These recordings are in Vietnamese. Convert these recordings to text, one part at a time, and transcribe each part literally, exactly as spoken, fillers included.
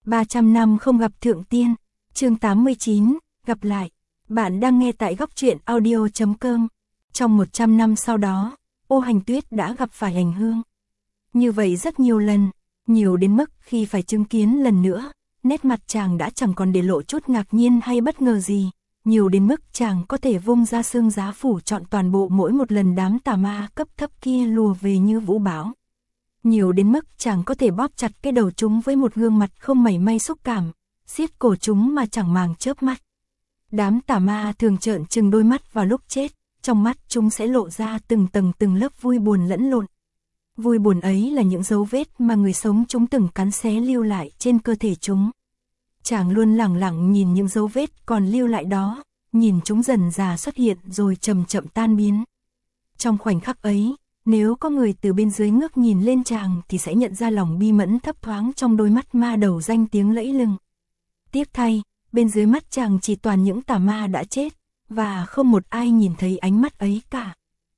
ba trăm năm không gặp Thượng Tiên, chương tám mươi chín, gặp lại. Bạn đang nghe tại góc truyện audio chấm com. Trong một trăm năm sau đó, Ô Hành Tuyết đã gặp phải Hành Hương. Như vậy rất nhiều lần, nhiều đến mức khi phải chứng kiến lần nữa, nét mặt chàng đã chẳng còn để lộ chút ngạc nhiên hay bất ngờ gì, nhiều đến mức chàng có thể vung ra xương giá phủ trọn toàn bộ mỗi một lần đám tà ma cấp thấp kia lùa về như vũ bão. Nhiều đến mức chàng có thể bóp chặt cái đầu chúng với một gương mặt không mảy may xúc cảm, siết cổ chúng mà chẳng màng chớp mắt. Đám tà ma thường trợn trừng đôi mắt vào lúc chết, trong mắt chúng sẽ lộ ra từng tầng từng lớp vui buồn lẫn lộn. Vui buồn ấy là những dấu vết mà người sống chúng từng cắn xé lưu lại trên cơ thể chúng. Chàng luôn lẳng lặng nhìn những dấu vết còn lưu lại đó, nhìn chúng dần dà xuất hiện rồi chậm chậm tan biến. Trong khoảnh khắc ấy, nếu có người từ bên dưới ngước nhìn lên chàng thì sẽ nhận ra lòng bi mẫn thấp thoáng trong đôi mắt ma đầu danh tiếng lẫy lừng. Tiếc thay, bên dưới mắt chàng chỉ toàn những tà ma đã chết, và không một ai nhìn thấy ánh mắt ấy cả.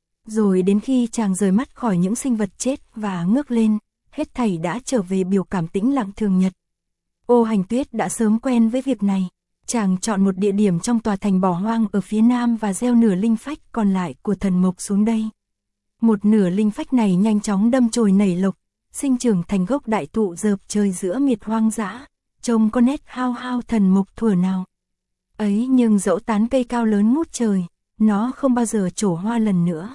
Rồi đến khi chàng rời mắt khỏi những sinh vật chết và ngước lên, hết thảy đã trở về biểu cảm tĩnh lặng thường nhật. Ô Hành Tuyết đã sớm quen với việc này. Chàng chọn một địa điểm trong tòa thành bỏ hoang ở phía nam và gieo nửa linh phách còn lại của thần mộc xuống đây. Một nửa linh phách này nhanh chóng đâm chồi nảy lộc, sinh trưởng thành gốc đại thụ dợp trời giữa miệt hoang dã, trông có nét hao hao thần mộc thuở nào. Ấy nhưng dẫu tán cây cao lớn ngút trời, nó không bao giờ trổ hoa lần nữa.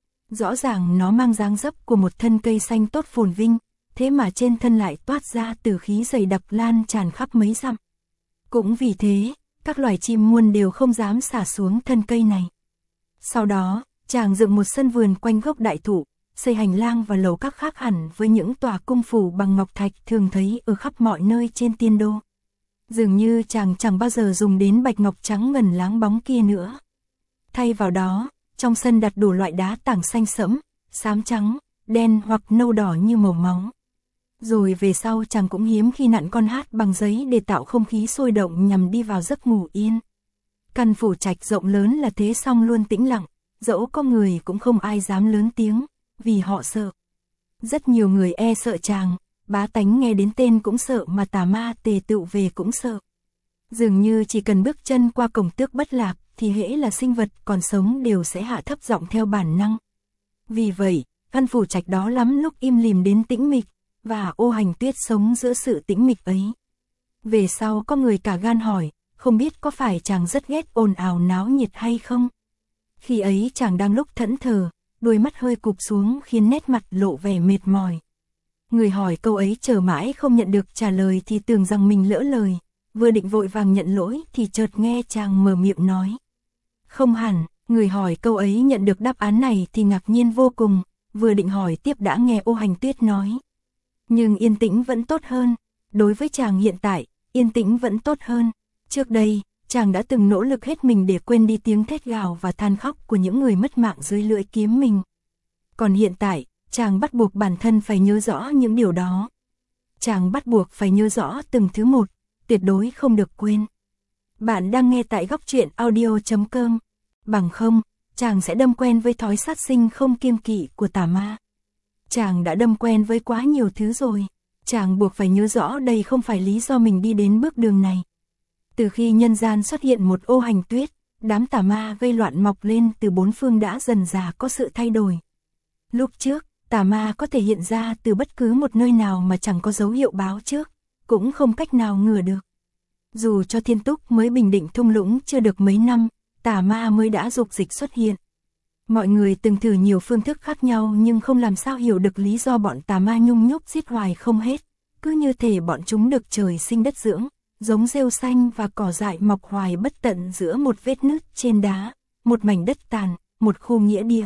Rõ ràng nó mang dáng dấp của một thân cây xanh tốt phồn vinh, thế mà trên thân lại toát ra từ khí dày đặc lan tràn khắp mấy dặm. Cũng vì thế, các loài chim muôn đều không dám xả xuống thân cây này. Sau đó, chàng dựng một sân vườn quanh gốc đại thụ, xây hành lang và lầu các khác hẳn với những tòa cung phủ bằng ngọc thạch thường thấy ở khắp mọi nơi trên tiên đô. Dường như chàng chẳng bao giờ dùng đến bạch ngọc trắng ngần láng bóng kia nữa. Thay vào đó, trong sân đặt đủ loại đá tảng xanh sẫm, xám trắng, đen hoặc nâu đỏ như màu máu. Rồi về sau chàng cũng hiếm khi nặn con hát bằng giấy để tạo không khí sôi động nhằm đi vào giấc ngủ yên. Căn phủ trạch rộng lớn là thế song luôn tĩnh lặng, dẫu có người cũng không ai dám lớn tiếng, vì họ sợ. Rất nhiều người e sợ chàng, bá tánh nghe đến tên cũng sợ mà tà ma tề tựu về cũng sợ. Dường như chỉ cần bước chân qua cổng Tước Bất Lạc thì hễ là sinh vật còn sống đều sẽ hạ thấp giọng theo bản năng. Vì vậy, căn phủ trạch đó lắm lúc im lìm đến tĩnh mịch, và Ô Hành Tuyết sống giữa sự tĩnh mịch ấy. Về sau có người cả gan hỏi, không biết có phải chàng rất ghét ồn ào náo nhiệt hay không? Khi ấy chàng đang lúc thẫn thờ, đôi mắt hơi cụp xuống khiến nét mặt lộ vẻ mệt mỏi. Người hỏi câu ấy chờ mãi không nhận được trả lời thì tưởng rằng mình lỡ lời, vừa định vội vàng nhận lỗi thì chợt nghe chàng mở miệng nói. Không hẳn, người hỏi câu ấy nhận được đáp án này thì ngạc nhiên vô cùng, vừa định hỏi tiếp đã nghe Ô Hành Tuyết nói. Nhưng yên tĩnh vẫn tốt hơn, đối với chàng hiện tại, yên tĩnh vẫn tốt hơn. Trước đây, chàng đã từng nỗ lực hết mình để quên đi tiếng thét gào và than khóc của những người mất mạng dưới lưỡi kiếm mình. Còn hiện tại, chàng bắt buộc bản thân phải nhớ rõ những điều đó. Chàng bắt buộc phải nhớ rõ từng thứ một, tuyệt đối không được quên. Bạn đang nghe tại góc truyện audio chấm com. Bằng không, chàng sẽ đâm quen với thói sát sinh không kiêng kỵ của tà ma. Chàng đã đâm quen với quá nhiều thứ rồi, chàng buộc phải nhớ rõ đây không phải lý do mình đi đến bước đường này. Từ khi nhân gian xuất hiện một Ô Hành Tuyết, đám tà ma gây loạn mọc lên từ bốn phương đã dần dà có sự thay đổi. Lúc trước, tà ma có thể hiện ra từ bất cứ một nơi nào mà chẳng có dấu hiệu báo trước, cũng không cách nào ngừa được. Dù cho Thiên Túc mới bình định thung lũng chưa được mấy năm, tà ma mới đã dục dịch xuất hiện. Mọi người từng thử nhiều phương thức khác nhau nhưng không làm sao hiểu được lý do bọn tà ma nhung nhúc giết hoài không hết. Cứ như thể bọn chúng được trời sinh đất dưỡng, giống rêu xanh và cỏ dại mọc hoài bất tận giữa một vết nứt trên đá, một mảnh đất tàn, một khu nghĩa địa.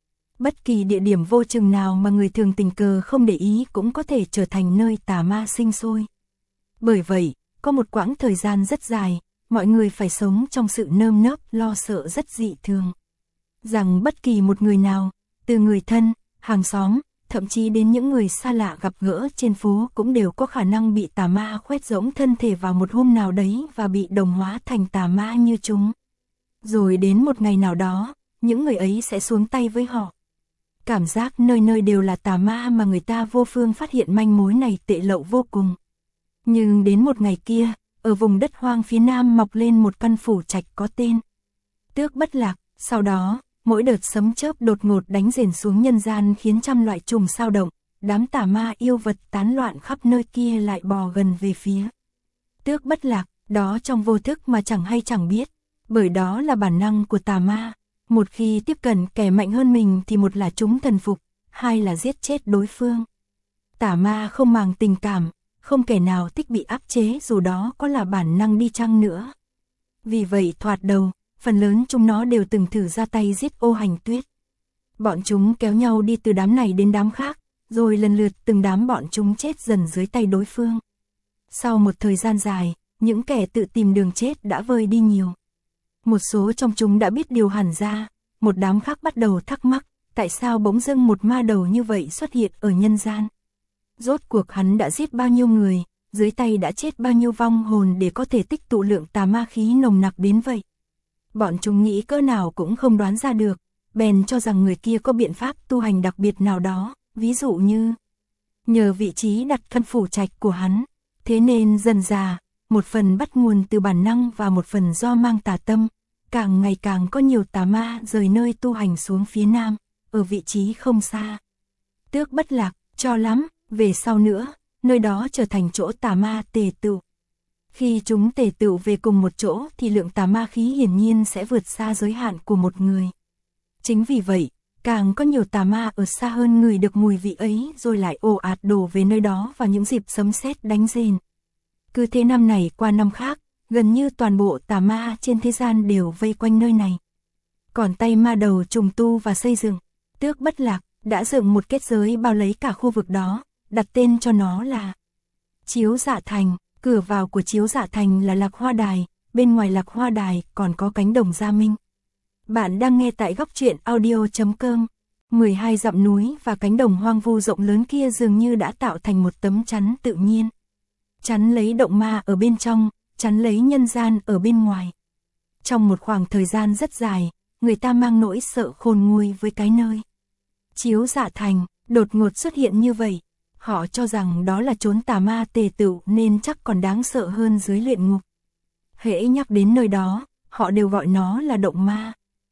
Bất kỳ địa điểm vô chừng nào mà người thường tình cờ không để ý cũng có thể trở thành nơi tà ma sinh sôi. Bởi vậy, có một quãng thời gian rất dài, mọi người phải sống trong sự nơm nớp lo sợ rất dị thường. Rằng bất kỳ một người nào, từ người thân, hàng xóm, thậm chí đến những người xa lạ gặp gỡ trên phố cũng đều có khả năng bị tà ma khoét rỗng thân thể vào một hôm nào đấy và bị đồng hóa thành tà ma như chúng. Rồi đến một ngày nào đó, những người ấy sẽ xuống tay với họ. Cảm giác nơi nơi đều là tà ma mà người ta vô phương phát hiện manh mối này tệ lậu vô cùng. Nhưng đến một ngày kia, ở vùng đất hoang phía nam mọc lên một căn phủ trạch có tên Tước Bất Lạc. Sau đó, mỗi đợt sấm chớp đột ngột đánh rền xuống nhân gian khiến trăm loại trùng sao động, đám tà ma yêu vật tán loạn khắp nơi kia lại bò gần về phía Tước Bất Lạc, đó trong vô thức mà chẳng hay chẳng biết, bởi đó là bản năng của tà ma. Một khi tiếp cận kẻ mạnh hơn mình thì một là chúng thần phục, hai là giết chết đối phương. Tà ma không màng tình cảm, không kẻ nào thích bị áp chế dù đó có là bản năng đi chăng nữa. Vì vậy thoạt đầu, phần lớn chúng nó đều từng thử ra tay giết Ô Hành Tuyết. Bọn chúng kéo nhau đi từ đám này đến đám khác, rồi lần lượt từng đám bọn chúng chết dần dưới tay đối phương. Sau một thời gian dài, những kẻ tự tìm đường chết đã vơi đi nhiều. Một số trong chúng đã biết điều hẳn ra, một đám khác bắt đầu thắc mắc, tại sao bỗng dưng một ma đầu như vậy xuất hiện ở nhân gian. Rốt cuộc hắn đã giết bao nhiêu người, dưới tay đã chết bao nhiêu vong hồn để có thể tích tụ lượng tà ma khí nồng nặc đến vậy. Bọn chúng nghĩ cỡ nào cũng không đoán ra được, bèn cho rằng người kia có biện pháp tu hành đặc biệt nào đó, ví dụ như nhờ vị trí đặt căn phủ trạch của hắn. Thế nên dần dà, một phần bắt nguồn từ bản năng và một phần do mang tà tâm, càng ngày càng có nhiều tà ma rời nơi tu hành xuống phía nam, ở vị trí không xa Tước Bất Lạc, cho lắm, về sau nữa, nơi đó trở thành chỗ tà ma tề tựu. Khi chúng tề tựu về cùng một chỗ thì lượng tà ma khí hiển nhiên sẽ vượt xa giới hạn của một người. Chính vì vậy, càng có nhiều tà ma ở xa hơn người được mùi vị ấy rồi lại ồ ạt đổ về nơi đó vào những dịp sấm sét đánh rền. Cứ thế năm này qua năm khác, gần như toàn bộ tà ma trên thế gian đều vây quanh nơi này. Còn tay ma đầu trùng tu và xây dựng, Tước Bất Lạc đã dựng một kết giới bao lấy cả khu vực đó, đặt tên cho nó là Chiếu Dạ Thành. Cửa vào của Chiếu Dạ Thành là Lạc Hoa Đài, bên ngoài Lạc Hoa Đài còn có cánh đồng Gia Minh. Bạn đang nghe tại góc truyện audio chấm com. mười hai dặm núi và cánh đồng hoang vu rộng lớn kia dường như đã tạo thành một tấm chắn tự nhiên. Chắn lấy động ma ở bên trong, chắn lấy nhân gian ở bên ngoài. Trong một khoảng thời gian rất dài, người ta mang nỗi sợ khôn nguôi với cái nơi Chiếu Dạ Thành đột ngột xuất hiện như vậy. Họ cho rằng đó là chốn tà ma tề tựu nên chắc còn đáng sợ hơn dưới luyện ngục. Hễ nhắc đến nơi đó, họ đều gọi nó là động ma.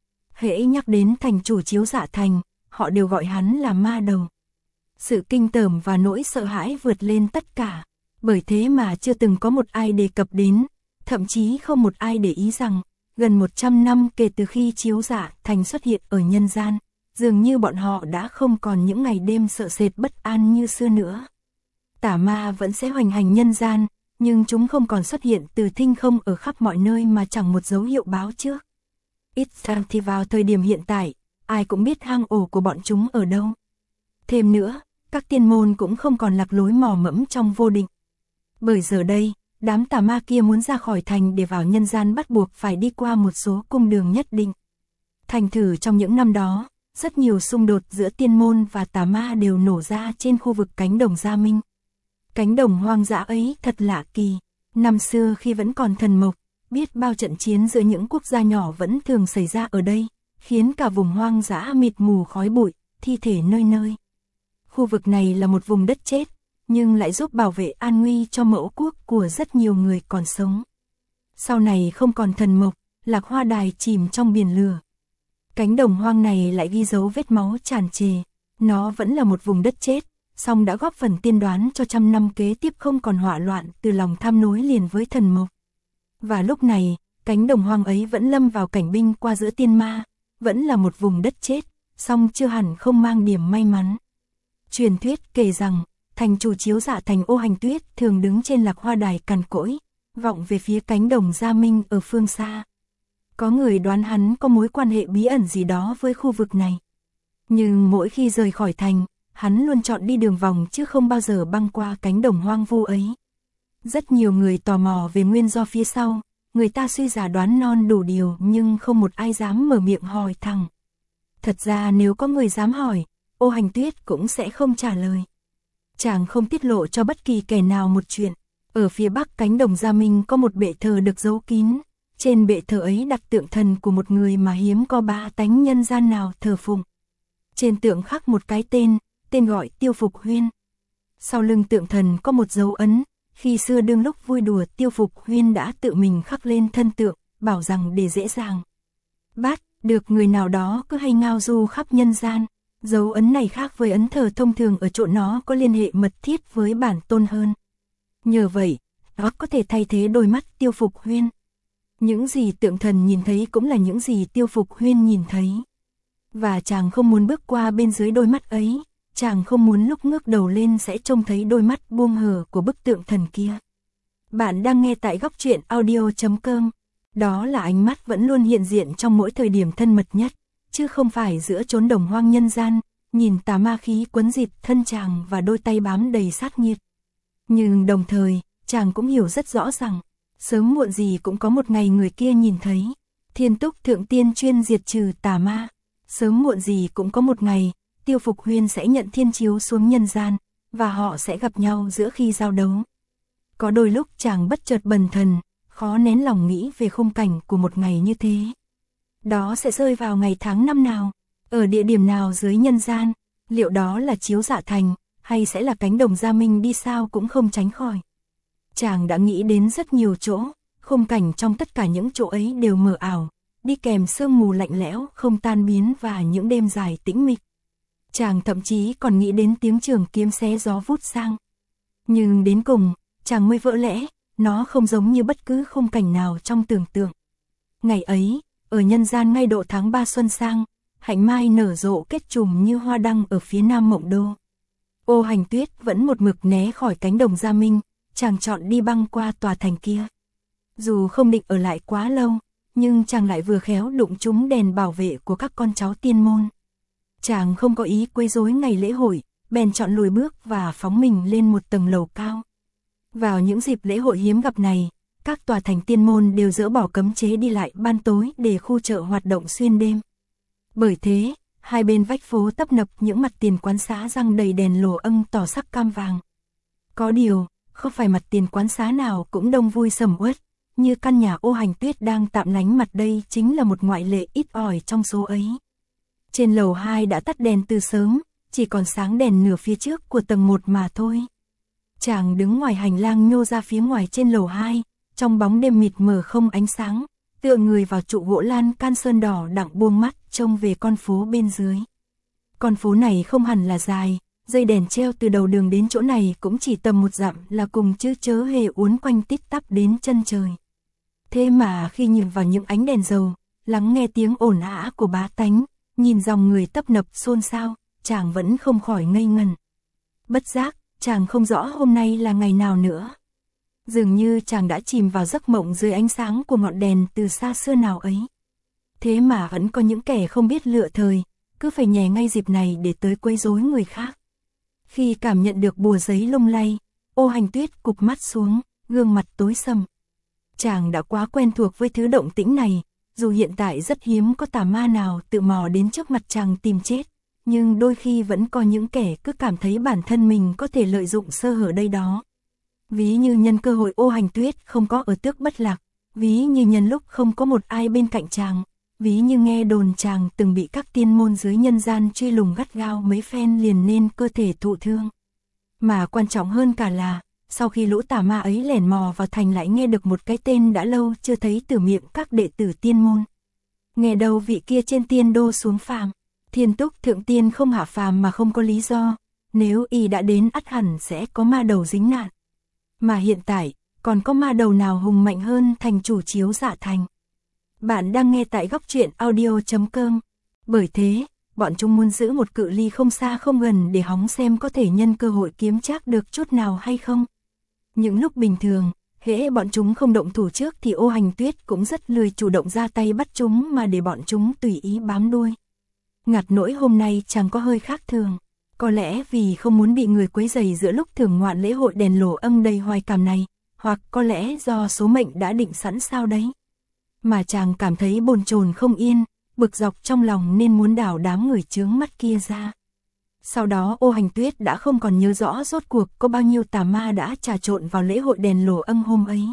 Hễ nhắc đến thành chủ Chiếu Dạ Thành, họ đều gọi hắn là ma đầu. Sự kinh tởm và nỗi sợ hãi vượt lên tất cả, bởi thế mà chưa từng có một ai đề cập đến, thậm chí không một ai để ý rằng, gần một trăm năm kể từ khi Chiếu Dạ Thành xuất hiện ở nhân gian, dường như bọn họ đã không còn những ngày đêm sợ sệt bất an như xưa nữa. Tà ma vẫn sẽ hoành hành nhân gian, nhưng chúng không còn xuất hiện từ thinh không ở khắp mọi nơi mà chẳng một dấu hiệu báo trước. Ít ra thì vào thời điểm hiện tại, ai cũng biết hang ổ của bọn chúng ở đâu. Thêm nữa, các tiên môn cũng không còn lạc lối mò mẫm trong vô định. Bởi giờ đây, đám tà ma kia muốn ra khỏi thành để vào nhân gian bắt buộc phải đi qua một số cung đường nhất định. Thành thử trong những năm đó, rất nhiều xung đột giữa tiên môn và tà ma đều nổ ra trên khu vực cánh đồng Gia Minh. Cánh đồng hoang dã ấy thật lạ kỳ. Năm xưa khi vẫn còn thần mộc, biết bao trận chiến giữa những quốc gia nhỏ vẫn thường xảy ra ở đây, khiến cả vùng hoang dã mịt mù khói bụi, thi thể nơi nơi. Khu vực này là một vùng đất chết, nhưng lại giúp bảo vệ an nguy cho mẫu quốc của rất nhiều người còn sống. Sau này không còn thần mộc, Lạc Hoa Đài chìm trong biển lửa. Cánh đồng hoang này lại ghi dấu vết máu tràn trề. Nó vẫn là một vùng đất chết, song đã góp phần tiên đoán cho trăm năm kế tiếp không còn hỏa loạn từ lòng tham nối liền với thần mộc. Và lúc này, cánh đồng hoang ấy vẫn lâm vào cảnh binh qua giữa tiên ma, vẫn là một vùng đất chết, song chưa hẳn không mang điểm may mắn. Truyền thuyết kể rằng, thành chủ Chiếu Dạ Thành Ô Hành Tuyết thường đứng trên Lạc Hoa Đài cằn cỗi, vọng về phía cánh đồng Gia Minh ở phương xa. Có người đoán hắn có mối quan hệ bí ẩn gì đó với khu vực này. Nhưng mỗi khi rời khỏi thành, hắn luôn chọn đi đường vòng chứ không bao giờ băng qua cánh đồng hoang vu ấy. Rất nhiều người tò mò về nguyên do phía sau, người ta suy giả đoán non đủ điều nhưng không một ai dám mở miệng hỏi thẳng. Thật ra nếu có người dám hỏi, Ô Hành Tuyết cũng sẽ không trả lời. Chàng không tiết lộ cho bất kỳ kẻ nào một chuyện. Ở phía bắc cánh đồng Gia Minh có một bệ thờ được giấu kín. Trên bệ thờ ấy đặt tượng thần của một người mà hiếm có ba tánh nhân gian nào thờ phụng. Trên tượng khắc một cái tên, tên gọi Tiêu Phục Huyên. Sau lưng tượng thần có một dấu ấn, Khi xưa đương lúc vui đùa Tiêu Phục Huyên đã tự mình khắc lên thân tượng, bảo rằng để dễ dàng bắt được người nào đó cứ hay ngao du khắp nhân gian. Dấu ấn này khác với ấn thờ thông thường ở chỗ nó có liên hệ mật thiết với bản tôn hơn. Nhờ vậy, nó có thể thay thế đôi mắt Tiêu Phục Huyên. Những gì tượng thần nhìn thấy cũng là những gì Tiêu Phục Huyên nhìn thấy. Và chàng không muốn bước qua bên dưới đôi mắt ấy, chàng không muốn lúc ngước đầu lên sẽ trông thấy đôi mắt buông hờ của bức tượng thần kia. Bạn đang nghe tại góc truyện audio chấm com. Đó là ánh mắt vẫn luôn hiện diện trong mỗi thời điểm thân mật nhất, chứ không phải giữa chốn đồng hoang nhân gian, nhìn tà ma khí quấn dịp thân chàng và đôi tay bám đầy sát nhiệt. Nhưng đồng thời, chàng cũng hiểu rất rõ rằng, sớm muộn gì cũng có một ngày người kia nhìn thấy. Thiên Túc Thượng Tiên chuyên diệt trừ tà ma. Sớm muộn gì cũng có một ngày, Tiêu Phục Huyên sẽ nhận thiên chiếu xuống nhân gian, và họ sẽ gặp nhau giữa khi giao đấu. Có đôi lúc chàng bất chợt bần thần, khó nén lòng nghĩ về khung cảnh của một ngày như thế. Đó sẽ rơi vào ngày tháng năm nào, ở địa điểm nào dưới nhân gian, liệu đó là Chiếu Dạ Thành, hay sẽ là cánh đồng Gia Minh đi sao cũng không tránh khỏi. Chàng đã nghĩ đến rất nhiều chỗ, khung cảnh trong tất cả những chỗ ấy đều mờ ảo, đi kèm sương mù lạnh lẽo không tan biến và những đêm dài tĩnh mịch. Chàng thậm chí còn nghĩ đến tiếng trường kiếm xé gió vút sang. Nhưng đến cùng, chàng mới vỡ lẽ, nó không giống như bất cứ khung cảnh nào trong tưởng tượng. Ngày ấy, ở nhân gian ngay độ tháng ba xuân sang, hạnh mai nở rộ kết trùm như hoa đăng ở phía nam Mộng Đô. Ô Hành Tuyết vẫn một mực né khỏi cánh đồng Gia Minh, chàng chọn đi băng qua tòa thành kia. Dù không định ở lại quá lâu, nhưng chàng lại vừa khéo đụng trúng đèn bảo vệ của các con cháu tiên môn. Chàng không có ý quấy rối ngày lễ hội, bèn chọn lùi bước và phóng mình lên một tầng lầu cao. Vào những dịp lễ hội hiếm gặp này, các tòa thành tiên môn đều dỡ bỏ cấm chế đi lại ban tối để khu chợ hoạt động xuyên đêm. Bởi thế, hai bên vách phố tấp nập những mặt tiền quán xá răng đầy đèn lồ âng tỏ sắc cam vàng. Có điều, không phải mặt tiền quán xá nào cũng đông vui sầm uất, như căn nhà Ô Hành Tuyết đang tạm lánh mặt đây chính là một ngoại lệ ít ỏi trong số ấy. Trên lầu hai đã tắt đèn từ sớm, chỉ còn sáng đèn nửa phía trước của tầng một mà thôi. Chàng đứng ngoài hành lang nhô ra phía ngoài trên lầu hai, trong bóng đêm mịt mờ không ánh sáng, tựa người vào trụ gỗ lan can sơn đỏ đặng buông mắt trông về con phố bên dưới. Con phố này không hẳn là dài, dây đèn treo từ đầu đường đến chỗ này cũng chỉ tầm một dặm là cùng chứ chớ hề uốn quanh tít tắp đến chân trời. Thế mà khi nhìn vào những ánh đèn dầu, lắng nghe tiếng ồn ào của bá tánh, nhìn dòng người tấp nập xôn xao, chàng vẫn không khỏi ngây ngần. Bất giác, chàng không rõ hôm nay là ngày nào nữa. Dường như chàng đã chìm vào giấc mộng dưới ánh sáng của ngọn đèn từ xa xưa nào ấy. Thế mà vẫn có những kẻ không biết lựa thời, cứ phải nhè ngay dịp này để tới quấy rối người khác. Khi cảm nhận được bùa giấy lung lay, Ô Hành Tuyết cụp mắt xuống, gương mặt tối sầm. Chàng đã quá quen thuộc với thứ động tĩnh này, dù hiện tại rất hiếm có tà ma nào tự mò đến trước mặt chàng tìm chết, nhưng đôi khi vẫn có những kẻ cứ cảm thấy bản thân mình có thể lợi dụng sơ hở đây đó. Ví như nhân cơ hội Ô Hành Tuyết không có ở Tước Bất Lạc, ví như nhân lúc không có một ai bên cạnh chàng, ví như nghe đồn chàng từng bị các tiên môn dưới nhân gian truy lùng gắt gao mấy phen liền nên cơ thể thụ thương. Mà quan trọng hơn cả là, sau khi lũ tà ma ấy lẻn mò vào thành lại nghe được một cái tên đã lâu chưa thấy từ miệng các đệ tử tiên môn. Nghe đâu vị kia trên tiên đô xuống phàm, Thiên Túc Thượng Tiên không hạ phàm mà không có lý do, nếu y đã đến ắt hẳn sẽ có ma đầu dính nạn. Mà hiện tại, còn có ma đầu nào hùng mạnh hơn thành chủ Chiếu Dạ Thành. Bạn đang nghe tại góc truyện audio chấm com. Bởi thế, bọn chúng muốn giữ một cự ly không xa không gần để hóng xem có thể nhân cơ hội kiếm trác được chút nào hay không. Những lúc bình thường, hễ bọn chúng không động thủ trước thì Ô Hành Tuyết cũng rất lười chủ động ra tay bắt chúng mà để bọn chúng tùy ý bám đuôi. Ngặt nỗi hôm nay chẳng có hơi khác thường. Có lẽ vì không muốn bị người quấy rầy giữa lúc thưởng ngoạn lễ hội đèn lồ âng đầy hoài cảm này, hoặc có lẽ do số mệnh đã định sẵn sao đấy. Mà chàng cảm thấy bồn chồn không yên, bực dọc trong lòng nên muốn đảo đám người chướng mắt kia ra. Sau đó Ô Hành Tuyết đã không còn nhớ rõ rốt cuộc có bao nhiêu tà ma đã trà trộn vào lễ hội đèn lồ âng hôm ấy.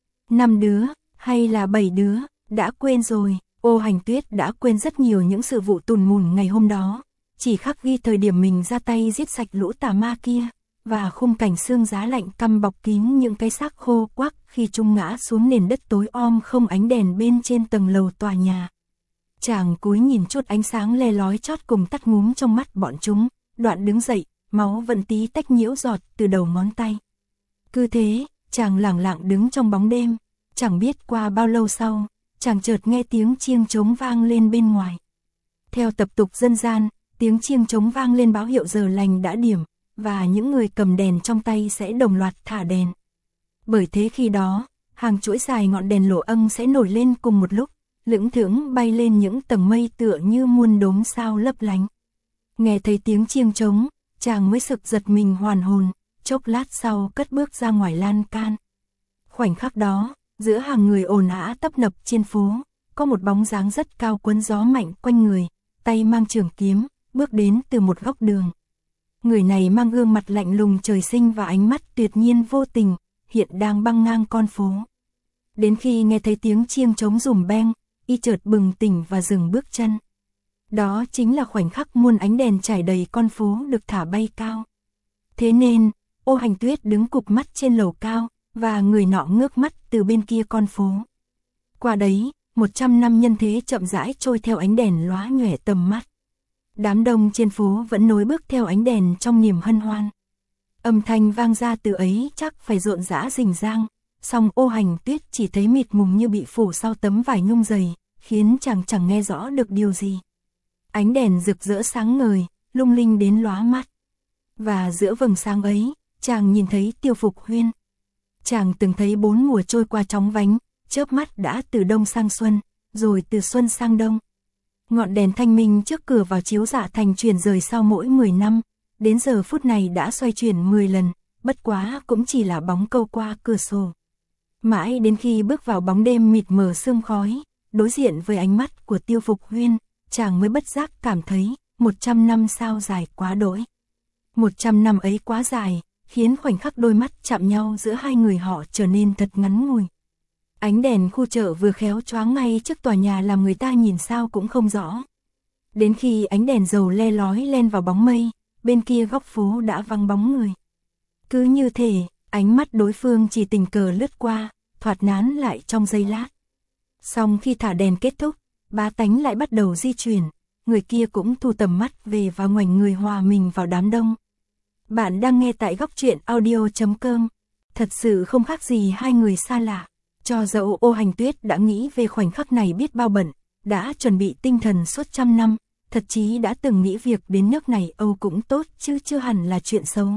Năm đứa, hay là bảy đứa, đã quên rồi. Ô Hành Tuyết đã quên rất nhiều những sự vụ tùn mùn ngày hôm đó, chỉ khắc ghi thời điểm mình ra tay giết sạch lũ tà ma kia, và khung cảnh sương giá lạnh căm bọc kín những cái xác khô quắc khi chúng ngã xuống nền đất tối om không ánh đèn bên trên tầng lầu tòa nhà. Chàng cúi nhìn chút ánh sáng le lói chót cùng tắt ngúm trong mắt bọn chúng, đoạn đứng dậy, máu vẫn tí tách nhiễu giọt từ đầu ngón tay. Cứ thế, chàng lẳng lặng đứng trong bóng đêm, chẳng biết qua bao lâu sau, chàng chợt nghe tiếng chiêng trống vang lên bên ngoài. Theo tập tục dân gian, tiếng chiêng trống vang lên báo hiệu giờ lành đã điểm, và những người cầm đèn trong tay sẽ đồng loạt thả đèn. Bởi thế khi đó, hàng chuỗi dài ngọn đèn lổ âng sẽ nổi lên cùng một lúc, lững thững bay lên những tầng mây tựa như muôn đốm sao lấp lánh. Nghe thấy tiếng chiêng trống, chàng mới sực giật mình hoàn hồn, chốc lát sau cất bước ra ngoài lan can. Khoảnh khắc đó, giữa hàng người ồn ào tấp nập trên phố, có một bóng dáng rất cao cuốn gió mạnh quanh người, tay mang trường kiếm, bước đến từ một góc đường. Người này mang gương mặt lạnh lùng trời sinh và ánh mắt tuyệt nhiên vô tình, hiện đang băng ngang con phố. Đến khi nghe thấy tiếng chiêng trống rùm beng, y chợt bừng tỉnh và dừng bước chân. Đó chính là khoảnh khắc muôn ánh đèn trải đầy con phố được thả bay cao. Thế nên, Ô Hành Tuyết đứng cụp mắt trên lầu cao, và người nọ ngước mắt từ bên kia con phố. Qua đấy, một trăm năm nhân thế chậm rãi trôi theo ánh đèn lóa nhoẻn tầm mắt. Đám đông trên phố vẫn nối bước theo ánh đèn trong niềm hân hoan. Âm thanh vang ra từ ấy chắc phải rộn rã rình rang, song Ô Hành Tuyết chỉ thấy mịt mùng như bị phủ sau tấm vải nhung dày, khiến chàng chẳng nghe rõ được điều gì. Ánh đèn rực rỡ sáng ngời, lung linh đến lóa mắt. Và giữa vầng sáng ấy, chàng nhìn thấy Tiêu Phục Huyên. Chàng từng thấy bốn mùa trôi qua chóng vánh, chớp mắt đã từ đông sang xuân, rồi từ xuân sang đông. Ngọn đèn thanh minh trước cửa vào chiếu dạ thành chuyển rời sau mỗi mười năm, đến giờ phút này đã xoay chuyển mười lần, bất quá cũng chỉ là bóng câu qua cửa sổ. Mãi đến khi bước vào bóng đêm mịt mờ sương khói, đối diện với ánh mắt của Tiêu Phục Huyên, chàng mới bất giác cảm thấy một trăm năm sao dài quá đỗi. Một trăm năm ấy quá dài, khiến khoảnh khắc đôi mắt chạm nhau giữa hai người họ trở nên thật ngắn ngủi. Ánh đèn khu chợ vừa khéo choáng ngay trước tòa nhà làm người ta nhìn sao cũng không rõ. Đến khi ánh đèn dầu le lói len vào bóng mây, bên kia góc phố đã vắng bóng người. Cứ như thể, ánh mắt đối phương chỉ tình cờ lướt qua, thoạt nán lại trong giây lát. Xong khi thả đèn kết thúc, bá tánh lại bắt đầu di chuyển, người kia cũng thu tầm mắt về và ngoảnh người hòa mình vào đám đông. Bạn đang nghe tại góc truyện audio chấm com. Thật sự không khác gì hai người xa lạ. Cho dẫu Ô Hành Tuyết đã nghĩ về khoảnh khắc này biết bao bận, đã chuẩn bị tinh thần suốt trăm năm, thật chí đã từng nghĩ việc đến nước này Âu cũng tốt chứ chưa hẳn là chuyện xấu.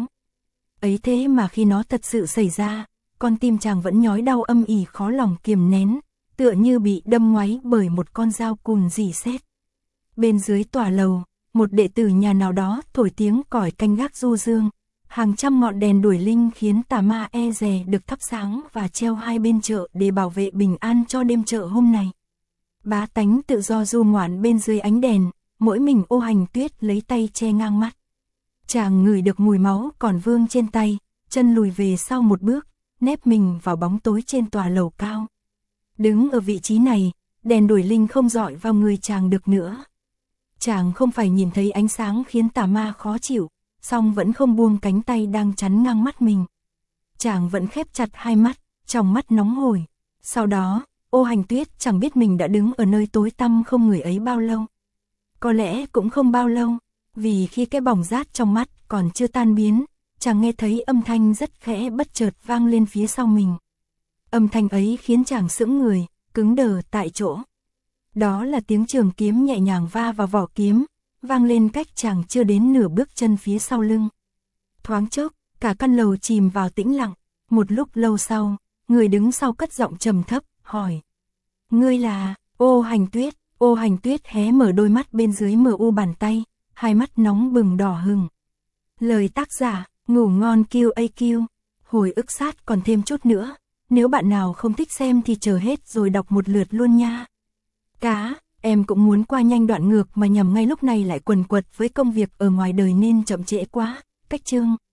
Ấy thế mà khi nó thật sự xảy ra, con tim chàng vẫn nhói đau âm ỉ khó lòng kiềm nén, tựa như bị đâm ngoáy bởi một con dao cùn rỉ sét. Bên dưới tòa lầu, một đệ tử nhà nào đó thổi tiếng còi canh gác du dương. Hàng trăm ngọn đèn đuổi linh khiến tà ma e dè được thắp sáng và treo hai bên chợ để bảo vệ bình an cho đêm chợ hôm nay. Bá tánh tự do du ngoạn bên dưới ánh đèn, mỗi mình Ô Hành Tuyết lấy tay che ngang mắt. Chàng ngửi được mùi máu còn vương trên tay, chân lùi về sau một bước, nép mình vào bóng tối trên tòa lầu cao. Đứng ở vị trí này, đèn đuổi linh không dọi vào người chàng được nữa. Chàng không phải nhìn thấy ánh sáng khiến tà ma khó chịu, song vẫn không buông cánh tay đang chắn ngang mắt mình. Chàng vẫn khép chặt hai mắt, trong mắt nóng hổi. Sau đó, Ô Hành Tuyết chẳng biết mình đã đứng ở nơi tối tăm không người ấy bao lâu. Có lẽ cũng không bao lâu, vì khi cái bỏng rát trong mắt còn chưa tan biến, chàng nghe thấy âm thanh rất khẽ bất chợt vang lên phía sau mình. Âm thanh ấy khiến chàng sững người, cứng đờ tại chỗ. Đó là tiếng trường kiếm nhẹ nhàng va vào vỏ kiếm, vang lên cách chàng chưa đến nửa bước chân phía sau lưng. Thoáng chốc, cả căn lầu chìm vào tĩnh lặng. Một lúc lâu sau, người đứng sau cất giọng trầm thấp, hỏi: "Ngươi là Ô Hành Tuyết?" Ô Hành Tuyết hé mở đôi mắt bên dưới mờ u bàn tay, hai mắt nóng bừng đỏ hừng. Lời tác giả: Ngủ ngon Q A Q. Hồi ức sát còn thêm chút nữa, nếu bạn nào không thích xem thì chờ hết rồi đọc một lượt luôn nha. Cá, em cũng muốn qua nhanh đoạn ngược mà nhầm ngay lúc này lại quần quật với công việc ở ngoài đời nên chậm trễ quá. Cách chương.